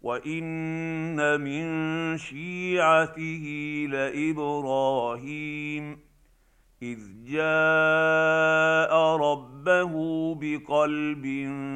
وإن من شيعته لإبراهيم إذ جاء ربه بقلب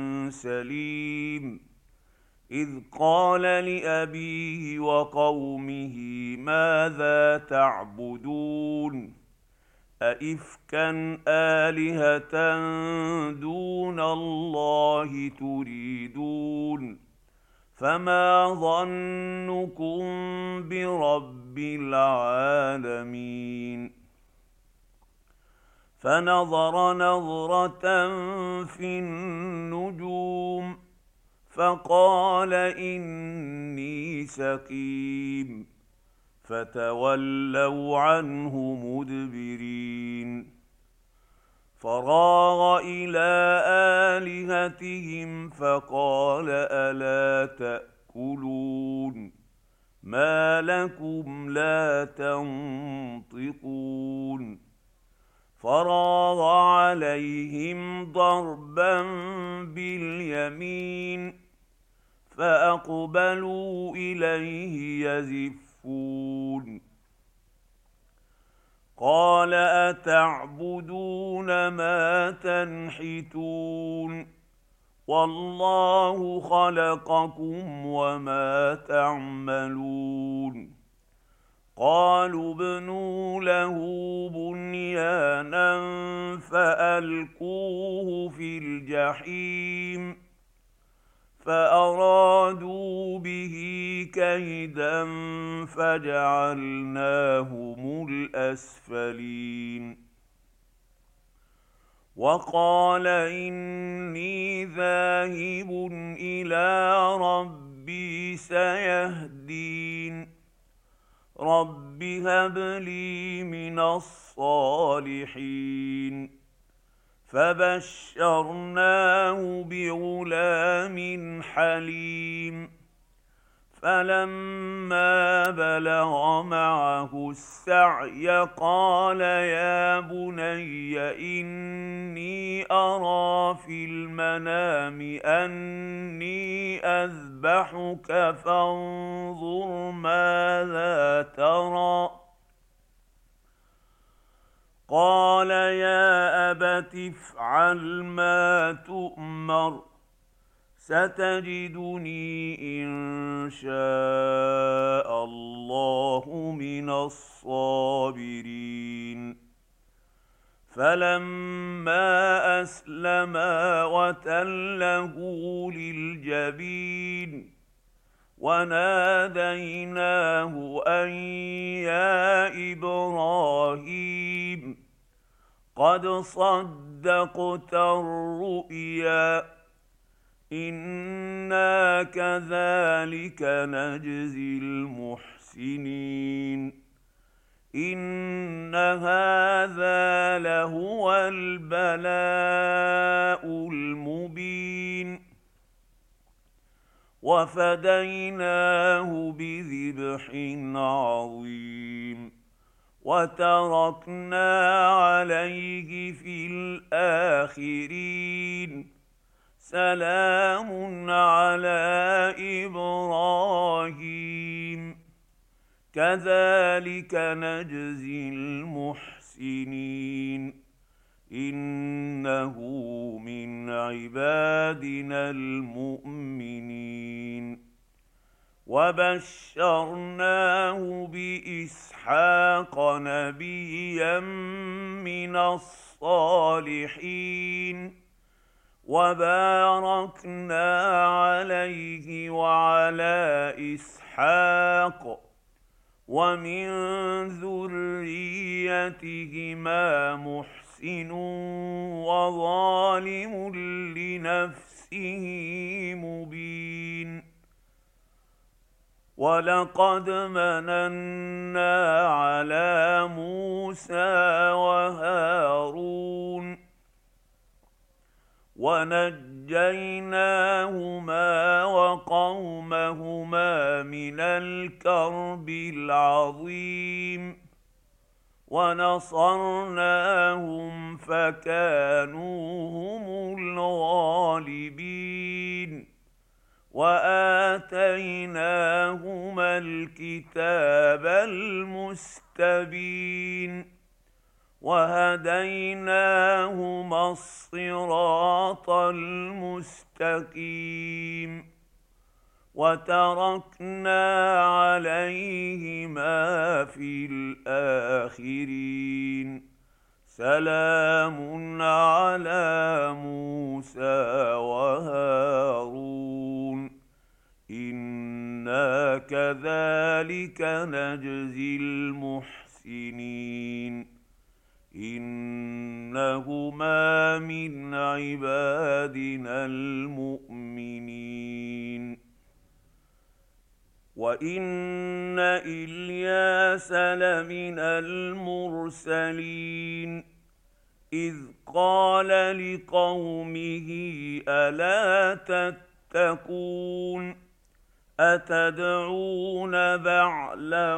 سليم إذ قال لأبيه وقومه ماذا تعبدون أئفكا آلهة دون الله تريدون فما ظنكم برب العالمين فنظر نظرة في النجوم فقال إني سقيم فتولوا عنه مدبرين فراغ إلى آلهتهم فقال ألا تأكلون ما لكم لا تنطقون فراغ عليهم ضربا باليمين فأقبلوا إليه يزفون قال أتعبدون ما تنحتون والله خلقكم وما تعملون قالوا ابنوا له بنيانا فألقوه في الجحيم فأرادوا به كيدا فجعلناهم الأسفلين وقال إني ذاهب إلى ربي سيهدين رب هب لي من الصالحين فبشرناه بغلام حليم فلما بلغ معه السعي قال يا بني إني أرى في المنام أني أذبحك فانظر ماذا ترى قال يا أبت افعل ما تؤمر ستجدني إن شاء الله من الصابرين فلما أسلما وتله للجبين وناديناه أن يا إبراهيم قد صدقت الرؤيا إنا كذلك نجزي المحسنين إن هذا لهو البلاء المبين وفديناه بذبح عظيم وتركنا عليه في الآخرين سلام على إبراهيم كذلك نجزي المحسنين إنه من عبادنا المؤمنين وبشرناه بإسحاق نبيا من الصالحين وباركنا عليه وعلى إسحاق ومن ذريتهما محسن وظالم لنفسه مبين ولقد مننا على موسى وهارون ونجيناهما وقومهما من الكرب العظيم ونصرناهم فكانوا هم الغالبين وآتيناهم وآتيناهما الكتاب المستبين وهديناهما الصراط المستقيم وتركنا عليهما في الآخرين سلام على موسى وهارون إنا كذلك نجزي المحسنين إنهما من عبادنا المؤمنين وإن إلياس لمن المرسلين إذ قال لقومه ألا تتقون أتدعون بعلا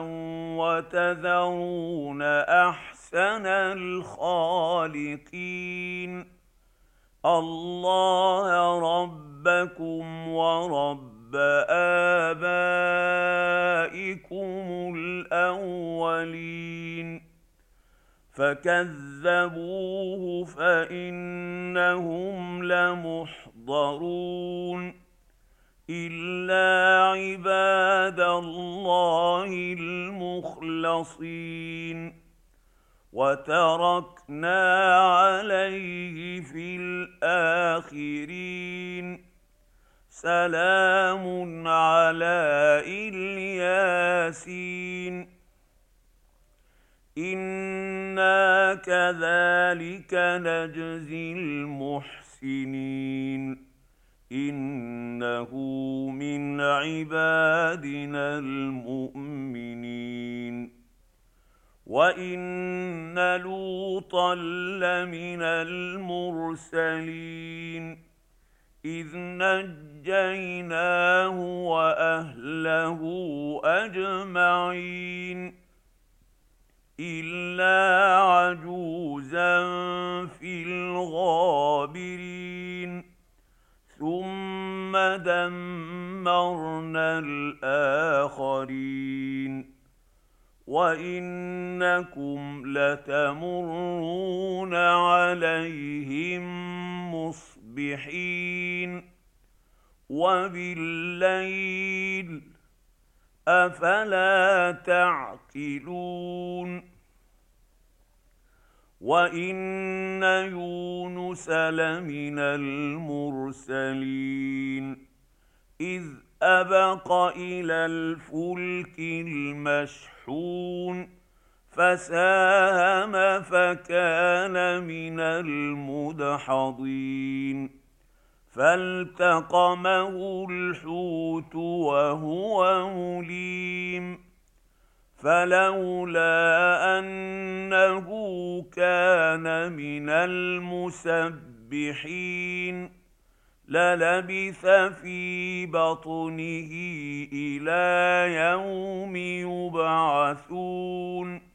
وتذرون أحسن الخالقين الله ربكم ورب آبائكم الأولين فكذبوه فإنهم لمحضرون إلا عباد الله المخلصين وتركنا عليه في الآخرين سلام على الياسين إنا كذلك نجزي المحسنين إنه من عبادنا المؤمنين وإن لوطا لمن المرسلين إذ نجيناه وأهله أجمعين إلا عجوزا في الغابرين ثم دمرنا الآخرين وإنكم لتمرون عليهم مصبحين وبالليل أفلا تعقلون وإن يونس لمن المرسلين إذ أبق إلى الفلك المشحون فساهم فكان من المدحضين فالتقمه الحوت وهو مليم فلولا أنه كان من المسبحين للبث في بطنه إلى يوم يبعثون